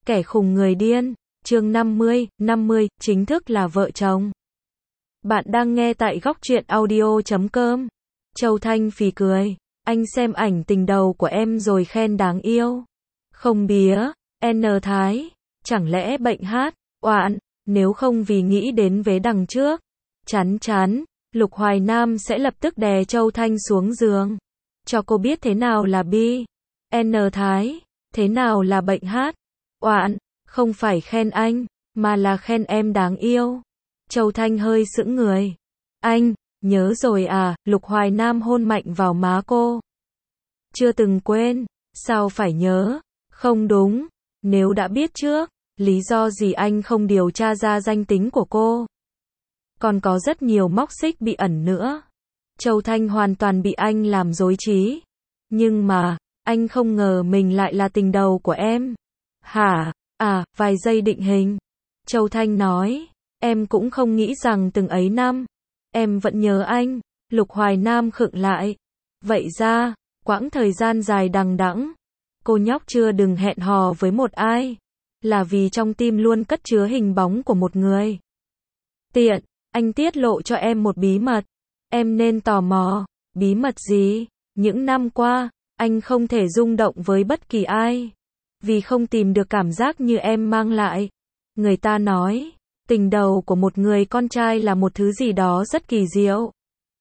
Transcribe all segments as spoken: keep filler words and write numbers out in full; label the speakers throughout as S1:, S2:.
S1: Kẻ khùng người điên, chương năm mươi, năm mươi, chính thức là vợ chồng. Bạn đang nghe tại góc truyện audio chấm com. Châu Thanh phì cười, anh xem ảnh tình đầu của em rồi khen đáng yêu. Không bía, N Thái, chẳng lẽ bệnh hát, oạn, nếu không vì nghĩ đến vế đằng trước. Chán chán, Lục Hoài Nam sẽ lập tức đè Châu Thanh xuống giường. Cho cô biết thế nào là bi. N Thái, thế nào là bệnh hát. Oạn, không phải khen anh, mà là khen em đáng yêu. Châu Thanh hơi sững người. Anh, nhớ rồi à, Lục Hoài Nam hôn mạnh vào má cô. Chưa từng quên, sao phải nhớ? Không đúng, nếu đã biết trước, lý do gì anh không điều tra ra danh tính của cô? Còn có rất nhiều móc xích bị ẩn nữa. Châu Thanh hoàn toàn bị anh làm rối trí. Nhưng mà, anh không ngờ mình lại là tình đầu của em. Hả? À, vài giây định hình. Châu Thanh nói, em cũng không nghĩ rằng từng ấy năm, em vẫn nhớ anh. Lục Hoài Nam khựng lại. Vậy ra, quãng thời gian dài đằng đẵng, cô nhóc chưa đừng hẹn hò với một ai, là vì trong tim luôn cất chứa hình bóng của một người. Tiện, anh tiết lộ cho em một bí mật. Em nên tò mò. Bí mật gì? Những năm qua, anh không thể rung động với bất kỳ ai, vì không tìm được cảm giác như em mang lại. Người ta nói, tình đầu của một người con trai là một thứ gì đó rất kỳ diệu.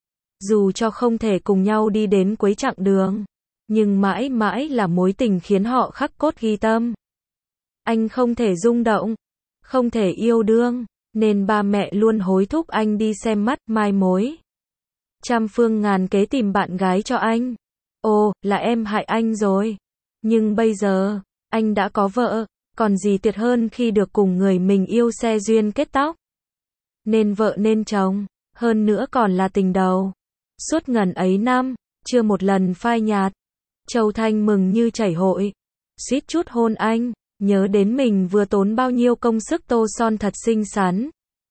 S1: Dù cho không thể cùng nhau đi đến cuối chặng đường, nhưng mãi mãi là mối tình khiến họ khắc cốt ghi tâm. Anh không thể rung động, không thể yêu đương, nên ba mẹ luôn hối thúc anh đi xem mắt, mai mối. Trăm phương ngàn kế tìm bạn gái cho anh. Ồ, là em hại anh rồi. Nhưng bây giờ, anh đã có vợ, còn gì tuyệt hơn khi được cùng người mình yêu xe duyên kết tóc. Nên vợ nên chồng, hơn nữa còn là tình đầu. Suốt ngần ấy năm, chưa một lần phai nhạt. Châu Thanh mừng như chảy hội. Suýt chút hôn anh, nhớ đến mình vừa tốn bao nhiêu công sức tô son thật xinh xắn.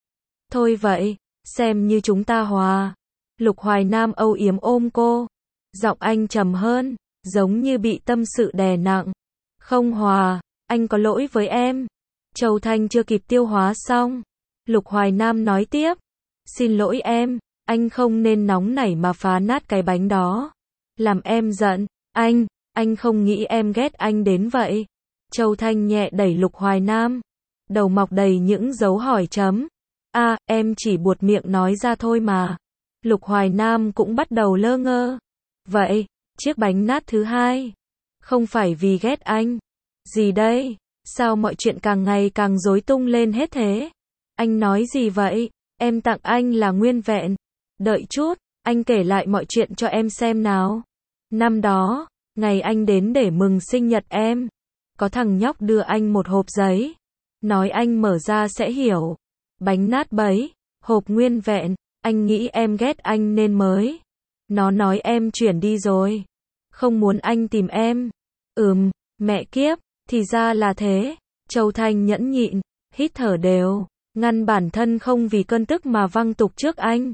S1: Thôi vậy, xem như chúng ta hòa. Lục Hoài Nam âu yếm ôm cô. Giọng anh trầm hơn, giống như bị tâm sự đè nặng. Không hòa, anh có lỗi với em. Châu Thanh chưa kịp tiêu hóa xong. Lục Hoài Nam nói tiếp. Xin lỗi em, anh không nên nóng nảy mà phá nát cái bánh đó. Làm em giận, anh, anh không nghĩ em ghét anh đến vậy. Châu Thanh nhẹ đẩy Lục Hoài Nam. Đầu mọc đầy những dấu hỏi chấm. À, em chỉ buột miệng nói ra thôi mà. Lục Hoài Nam cũng bắt đầu lơ ngơ. Vậy, chiếc bánh nát thứ hai, không phải vì ghét anh. Gì đây? Sao mọi chuyện càng ngày càng rối tung lên hết thế? Anh nói gì vậy? Em tặng anh là nguyên vẹn. Đợi chút, anh kể lại mọi chuyện cho em xem nào. Năm đó, ngày anh đến để mừng sinh nhật em, có thằng nhóc đưa anh một hộp giấy, nói anh mở ra sẽ hiểu. Bánh nát bấy, hộp nguyên vẹn, anh nghĩ em ghét anh nên mới. Nó nói em chuyển đi rồi, không muốn anh tìm em. Ừm, mẹ kiếp, thì ra là thế. Châu Thanh nhẫn nhịn, hít thở đều, ngăn bản thân không vì cơn tức mà văng tục trước anh.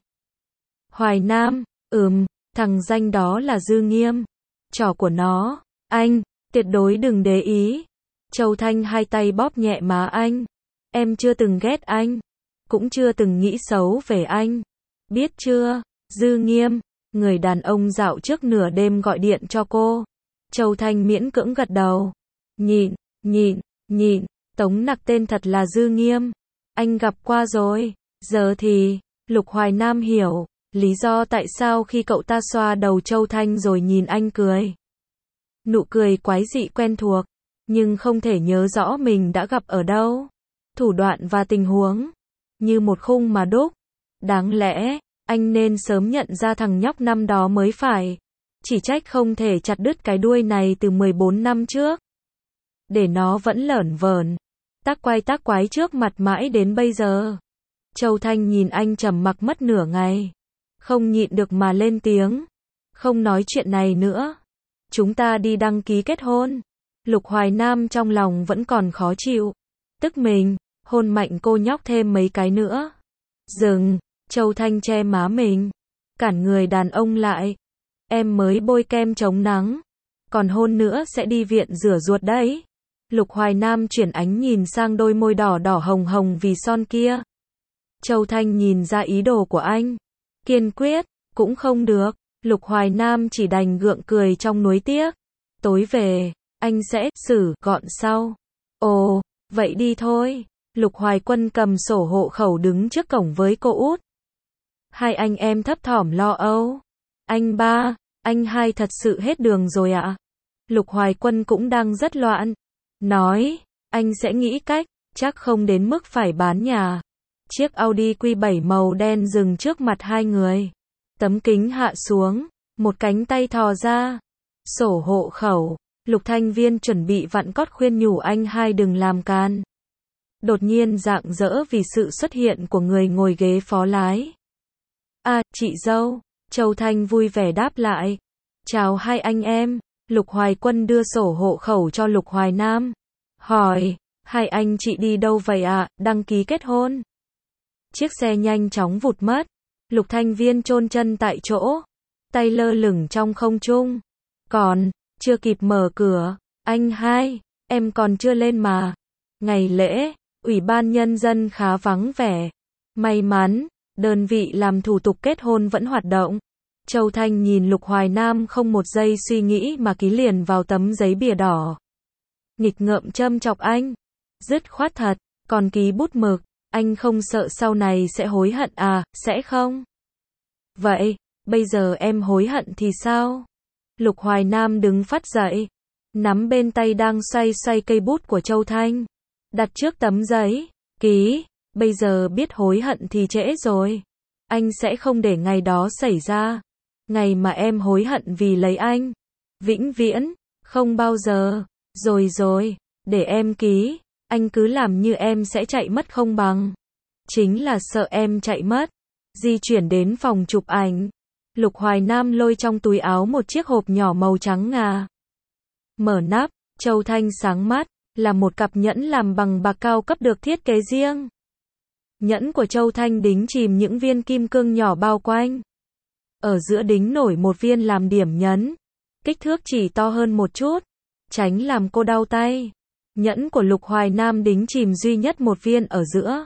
S1: Hoài Nam, ừm, thằng danh đó là Dư Nghiêm. Trò của nó, anh, tuyệt đối đừng để ý. Châu Thanh hai tay bóp nhẹ má anh. Em chưa từng ghét anh, cũng chưa từng nghĩ xấu về anh. Biết chưa, Dư Nghiêm, người đàn ông dạo trước nửa đêm gọi điện cho cô. Châu Thanh miễn cưỡng gật đầu. Nhịn, nhịn, nhịn, Tống Nặc tên thật là Dư Nghiêm. Anh gặp qua rồi. Giờ thì, Lục Hoài Nam hiểu lý do tại sao khi cậu ta xoa đầu Châu Thanh rồi nhìn anh cười. Nụ cười quái dị quen thuộc, nhưng không thể nhớ rõ mình đã gặp ở đâu. Thủ đoạn và tình huống, như một khung mà đúc. Đáng lẽ, anh nên sớm nhận ra thằng nhóc năm đó mới phải. Chỉ trách không thể chặt đứt cái đuôi này từ mười bốn năm trước. Để nó vẫn lởn vởn, tác quay tác quái trước mặt mãi đến bây giờ. Châu Thanh nhìn anh trầm mặc mất nửa ngày. Không nhịn được mà lên tiếng. Không nói chuyện này nữa. Chúng ta đi đăng ký kết hôn. Lục Hoài Nam trong lòng vẫn còn khó chịu. Tức mình, hôn mạnh cô nhóc thêm mấy cái nữa. Dừng, Châu Thanh che má mình. Cản người đàn ông lại. Em mới bôi kem chống nắng. Còn hôn nữa sẽ đi viện rửa ruột đấy. Lục Hoài Nam chuyển ánh nhìn sang đôi môi đỏ đỏ hồng hồng vì son kia. Châu Thanh nhìn ra ý đồ của anh. Kiên quyết, cũng không được. Lục Hoài Nam chỉ đành gượng cười trong nuối tiếc. Tối về, anh sẽ xử gọn sau. Ồ, vậy đi thôi. Lục Hoài Quân cầm sổ hộ khẩu đứng trước cổng với cô út. Hai anh em thấp thỏm lo âu. Anh ba, anh hai thật sự hết đường rồi ạ. Lục Hoài Quân cũng đang rất loạn. Nói, anh sẽ nghĩ cách, chắc không đến mức phải bán nhà. Chiếc Audi Q bảy màu đen dừng trước mặt hai người. Tấm kính hạ xuống, một cánh tay thò ra. Sổ hộ khẩu, Lục Thanh Viên chuẩn bị vặn cót khuyên nhủ anh hai đừng làm can. Đột nhiên rạng rỡ vì sự xuất hiện của người ngồi ghế phó lái. À, chị dâu, Châu Thanh vui vẻ đáp lại. Chào hai anh em. Lục Hoài Quân đưa sổ hộ khẩu cho Lục Hoài Nam. Hỏi, hai anh chị đi đâu vậy ạ? À? Đăng ký kết hôn. Chiếc xe nhanh chóng vụt mất. Lục Thanh Viên chôn chân tại chỗ, tay lơ lửng trong không trung. Còn, chưa kịp mở cửa, anh hai, em còn chưa lên mà. Ngày lễ, Ủy ban Nhân dân khá vắng vẻ. May mắn, đơn vị làm thủ tục kết hôn vẫn hoạt động. Châu Thanh nhìn Lục Hoài Nam không một giây suy nghĩ mà ký liền vào tấm giấy bìa đỏ. Nghịch ngợm châm chọc anh. Dứt khoát thật, còn ký bút mực. Anh không sợ sau này sẽ hối hận à, sẽ không? Vậy, bây giờ em hối hận thì sao? Lục Hoài Nam đứng phắt dậy. Nắm bên tay đang xoay xoay cây bút của Châu Thanh. Đặt trước tấm giấy. Ký. Bây giờ biết hối hận thì trễ rồi. Anh sẽ không để ngày đó xảy ra. Ngày mà em hối hận vì lấy anh. Vĩnh viễn. Không bao giờ. Rồi rồi. Để em ký. Anh cứ làm như em sẽ chạy mất không bằng. Chính là sợ em chạy mất. Di chuyển đến phòng chụp ảnh. Lục Hoài Nam lôi trong túi áo một chiếc hộp nhỏ màu trắng ngà. Mở nắp, Châu Thanh sáng mắt, là một cặp nhẫn làm bằng bạc cao cấp được thiết kế riêng. Nhẫn của Châu Thanh đính chìm những viên kim cương nhỏ bao quanh. Ở giữa đính nổi một viên làm điểm nhấn. Kích thước chỉ to hơn một chút. Tránh làm cô đau tay. Nhẫn của Lục Hoài Nam đính chìm duy nhất một viên ở giữa.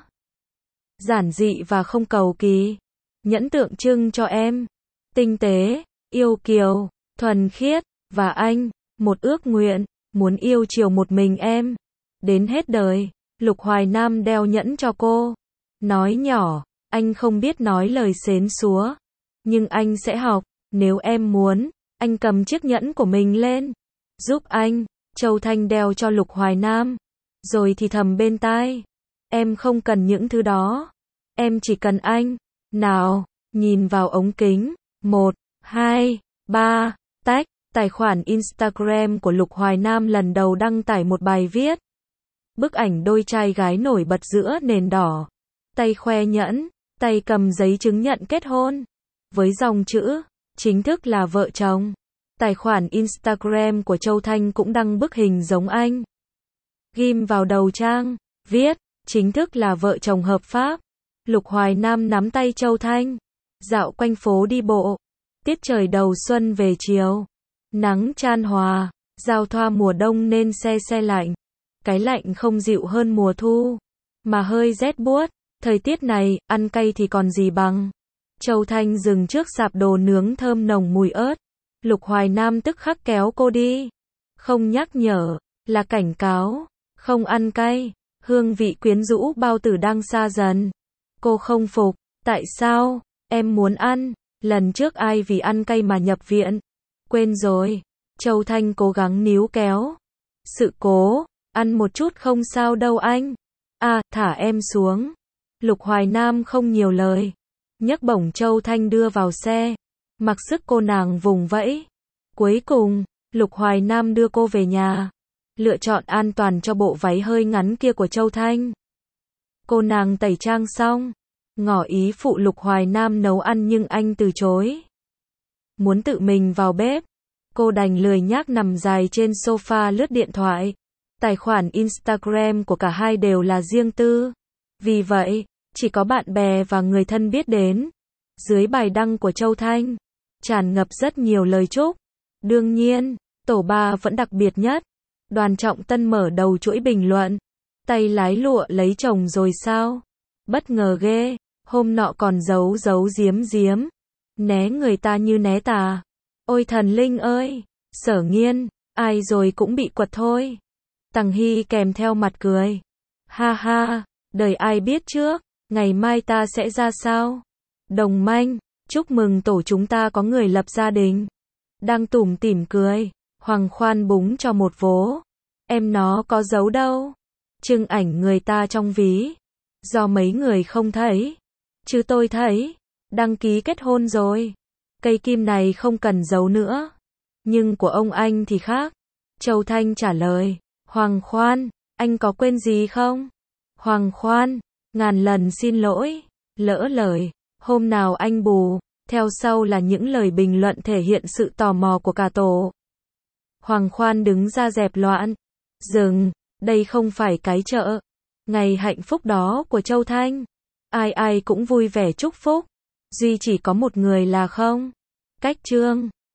S1: Giản dị và không cầu kỳ. Nhẫn tượng trưng cho em. Tinh tế, yêu kiều, thuần khiết, và anh. Một ước nguyện, muốn yêu chiều một mình em. Đến hết đời. Lục Hoài Nam đeo nhẫn cho cô. Nói nhỏ, anh không biết nói lời xến xúa. Nhưng anh sẽ học. Nếu em muốn, anh cầm chiếc nhẫn của mình lên. Giúp anh. Châu Thanh đeo cho Lục Hoài Nam. Rồi thì thầm bên tai. Em không cần những thứ đó. Em chỉ cần anh. Nào, nhìn vào ống kính. Một, hai, ba, tách. Tài khoản Instagram của Lục Hoài Nam lần đầu đăng tải một bài viết. Bức ảnh đôi trai gái nổi bật giữa nền đỏ. Tay khoe nhẫn, tay cầm giấy chứng nhận kết hôn. Với dòng chữ, chính thức là vợ chồng. Tài khoản Instagram của Châu Thanh cũng đăng bức hình giống anh. Ghim vào đầu trang, viết, chính thức là vợ chồng hợp pháp. Lục Hoài Nam nắm tay Châu Thanh, dạo quanh phố đi bộ. Tiết trời đầu xuân về chiều. Nắng chan hòa, giao thoa mùa đông nên se se lạnh. Cái lạnh không dịu hơn mùa thu, mà hơi rét buốt. Thời tiết này, ăn cay thì còn gì bằng. Châu Thanh dừng trước sạp đồ nướng thơm nồng mùi ớt. Lục Hoài Nam tức khắc kéo cô đi. Không nhắc nhở, là cảnh cáo. Không ăn cay, hương vị quyến rũ bao tử đang xa dần. Cô không phục, tại sao, em muốn ăn, lần trước ai vì ăn cay mà nhập viện. Quên rồi, Châu Thanh cố gắng níu kéo. Sự cố, ăn một chút không sao đâu anh. À, thả em xuống. Lục Hoài Nam không nhiều lời. Nhấc bổng Châu Thanh đưa vào xe. Mặc sức cô nàng vùng vẫy. Cuối cùng, Lục Hoài Nam đưa cô về nhà. Lựa chọn an toàn cho bộ váy hơi ngắn kia của Châu Thanh. Cô nàng tẩy trang xong. Ngỏ ý phụ Lục Hoài Nam nấu ăn nhưng anh từ chối. Muốn tự mình vào bếp. Cô đành lười nhác nằm dài trên sofa lướt điện thoại. Tài khoản Instagram của cả hai đều là riêng tư. Vì vậy, chỉ có bạn bè và người thân biết đến. Dưới bài đăng của Châu Thanh, tràn ngập rất nhiều lời chúc. Đương nhiên, tổ ba vẫn đặc biệt nhất. Đoàn Trọng Tân mở đầu chuỗi bình luận. Tay lái lụa lấy chồng rồi sao? Bất ngờ ghê, hôm nọ còn giấu giấu giếm giếm. Né người ta như né tà. Ôi thần linh ơi, Sở Nghiên, ai rồi cũng bị quật thôi. Tằng Hy kèm theo mặt cười. Ha ha, đời ai biết trước, ngày mai ta sẽ ra sao? Đồng Manh, chúc mừng tổ chúng ta có người lập gia đình. Đang tủm tỉm cười, Hoàng Khoan búng cho một vố. Em nó có giấu đâu. Trưng ảnh người ta trong ví. Do mấy người không thấy. Chứ tôi thấy. Đăng ký kết hôn rồi. Cây kim này không cần giấu nữa. Nhưng của ông anh thì khác. Châu Thanh trả lời. Hoàng Khoan, anh có quên gì không? Hoàng Khoan, ngàn lần xin lỗi. Lỡ lời. Hôm nào anh bù. Theo sau là những lời bình luận thể hiện sự tò mò của cả tổ. Hoàng Khoan đứng ra dẹp loạn. Dừng, đây không phải cái chợ. Ngày hạnh phúc đó của Châu Thanh. Ai ai cũng vui vẻ chúc phúc. Duy chỉ có một người là không. Cách trương.